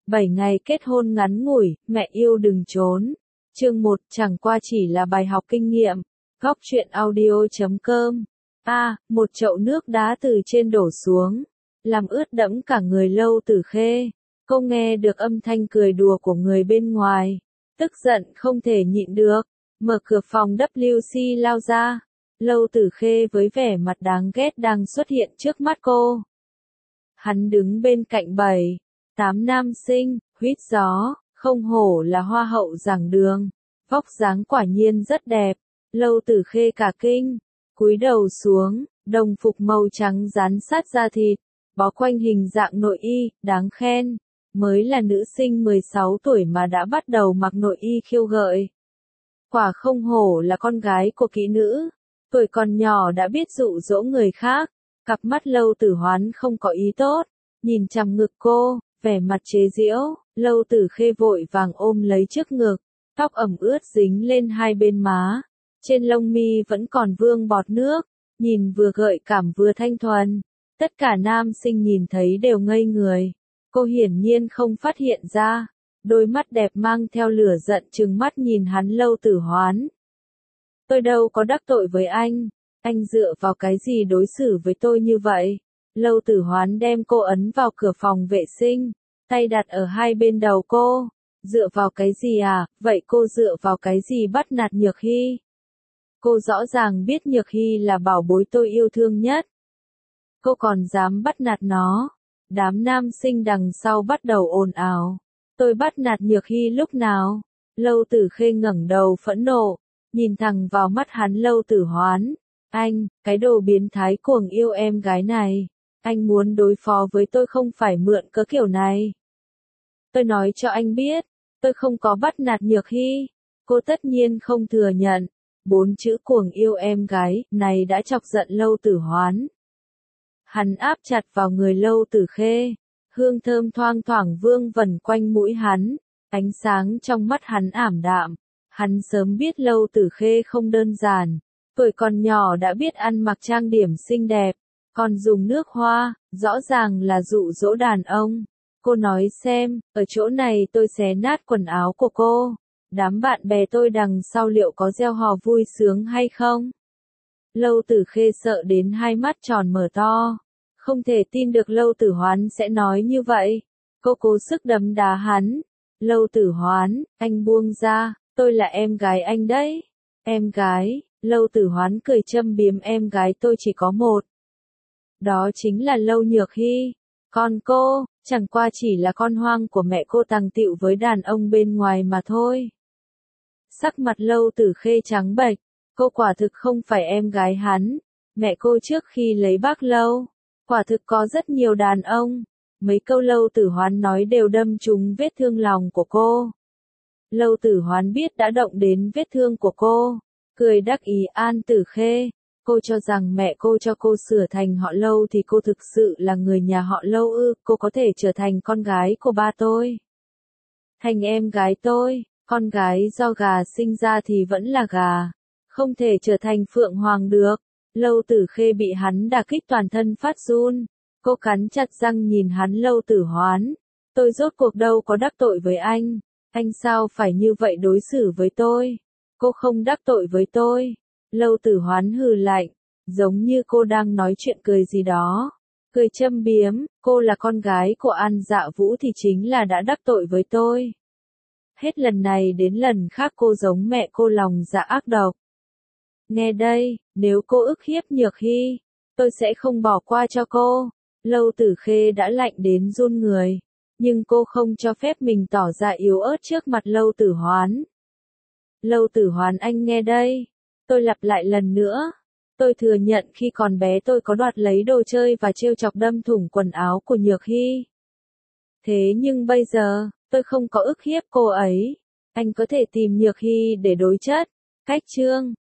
7 ngày kết hôn ngắn ngủi, mẹ yêu đừng trốn. Chương 1 chẳng qua chỉ là bài học kinh nghiệm. Góc truyện audio.com. Một chậu nước đá từ trên đổ xuống, làm ướt đẫm cả người Lâu Tử Khê. Cô nghe được âm thanh cười đùa của người bên ngoài, tức giận không thể nhịn được, mở cửa phòng WC lao ra. Lâu Tử Khê với vẻ mặt đáng ghét đang xuất hiện trước mắt cô. Hắn đứng bên cạnh 7-8 nam sinh, huýt gió, không hổ là hoa hậu giảng đường, vóc dáng quả nhiên rất đẹp. Lâu Tử Khê cả kinh, cúi đầu xuống, đồng phục màu trắng dán sát da thịt, bó quanh hình dạng nội y, đáng khen. Mới là nữ sinh 16 tuổi mà đã bắt đầu mặc nội y khiêu gợi. Quả không hổ là con gái của kỹ nữ, tuổi còn nhỏ đã biết dụ dỗ người khác. Cặp mắt Lâu Tử Hoán không có ý tốt, nhìn chằm ngực cô, vẻ mặt chế giễu. Lâu Tử Khê vội vàng ôm lấy trước ngực, tóc ẩm ướt dính lên hai bên má, trên lông mi vẫn còn vương bọt nước, nhìn vừa gợi cảm vừa thanh thuần. Tất cả nam sinh nhìn thấy đều ngây người. Cô hiển nhiên không phát hiện ra, đôi mắt đẹp mang theo lửa giận trừng mắt nhìn hắn. Lâu Tử Hoán, tôi đâu có đắc tội với anh dựa vào cái gì đối xử với tôi như vậy? Lâu Tử Hoán đem cô ấn vào cửa phòng vệ sinh, tay đặt ở hai bên đầu cô. Dựa vào cái gì à? Vậy cô dựa vào cái gì bắt nạt Nhược Hy? Cô rõ ràng biết Nhược Hy là bảo bối tôi yêu thương nhất, cô còn dám bắt nạt nó. Đám nam sinh đằng sau bắt đầu ồn ào. Tôi bắt nạt Nhược Hy lúc nào? Lâu Tử Khê ngẩng đầu phẫn nộ, nhìn thẳng vào mắt hắn. Lâu Tử Hoán, anh, cái đồ biến thái cuồng yêu em gái này, anh muốn đối phó với tôi không phải mượn cớ kiểu này. Tôi nói cho anh biết, tôi không có bắt nạt Nhược Hy. Cô tất nhiên không thừa nhận. 4 chữ cuồng yêu em gái này đã chọc giận Lâu Tử Hoán. Hắn áp chặt vào người Lâu Tử Khê, hương thơm thoang thoảng vương vần quanh mũi hắn, ánh sáng trong mắt hắn ảm đạm. Hắn sớm biết Lâu Tử Khê không đơn giản, tuổi còn nhỏ đã biết ăn mặc trang điểm xinh đẹp, còn dùng nước hoa, rõ ràng là dụ dỗ đàn ông. Cô nói xem, ở chỗ này tôi xé nát quần áo của cô, đám bạn bè tôi đằng sau liệu có reo hò vui sướng hay không? Lâu Tử Khê sợ đến hai mắt tròn mở to, không thể tin được Lâu Tử Hoán sẽ nói như vậy. Cô cố sức đấm đá hắn. Lâu Tử Hoán, anh buông ra, tôi là em gái anh đấy. Em gái? Lâu Tử Hoán cười châm biếm, em gái tôi chỉ có một. Đó chính là Lâu Nhược Hy. Còn cô, chẳng qua chỉ là con hoang của mẹ cô tàng tịu với đàn ông bên ngoài mà thôi. Sắc mặt Lâu Tử Khê trắng bệch, cô quả thực không phải em gái hắn. Mẹ cô trước khi lấy bác Lâu, quả thực có rất nhiều đàn ông. Mấy câu Lâu Tử Hoán nói đều đâm trúng vết thương lòng của cô. Lâu Tử Hoán biết đã động đến vết thương của cô, cười đắc ý, An Tử Khê, cô cho rằng mẹ cô cho cô sửa thành họ Lâu thì cô thực sự là người nhà họ Lâu ư? Cô có thể trở thành con gái của ba tôi, thành em gái tôi. Con gái do gà sinh ra thì vẫn là gà, không thể trở thành phượng hoàng được. Lâu Tử Khê bị hắn đả kích toàn thân phát run, cô cắn chặt răng nhìn hắn. Lâu Tử Hoán, tôi rốt cuộc đâu có đắc tội với anh sao phải như vậy đối xử với tôi? Cô không đắc tội với tôi. Lâu Tử Hoán hừ lạnh, giống như cô đang nói chuyện cười gì đó, cười châm biếm, cô là con gái của An Dạ Vũ thì chính là đã đắc tội với tôi. Hết lần này đến lần khác cô giống mẹ cô, lòng dạ ác độc. Nghe đây, nếu cô ức hiếp Nhược Hy, tôi sẽ không bỏ qua cho cô. Lâu Tử Khê đã lạnh đến run người, nhưng cô không cho phép mình tỏ ra yếu ớt trước mặt Lâu Tử Hoán. Lâu Tử Hoán, anh nghe đây, tôi lặp lại lần nữa, tôi thừa nhận khi còn bé tôi có đoạt lấy đồ chơi và trêu chọc đâm thủng quần áo của Nhược Hy. Thế nhưng bây giờ, tôi không có ức hiếp cô ấy. Anh có thể tìm Nhược Hy để đối chất. Cách chương